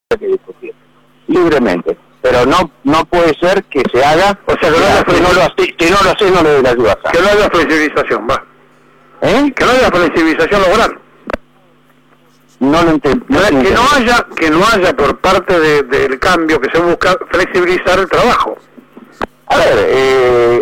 que discutir libremente, pero no puede ser que se haga, o sea, que no lo hace, no le dé la ayuda. Que no haya flexibilización, va. Que no haya flexibilización laboral. No lo entiendo. Que no haya por parte del cambio que se busca flexibilizar el trabajo. A ver,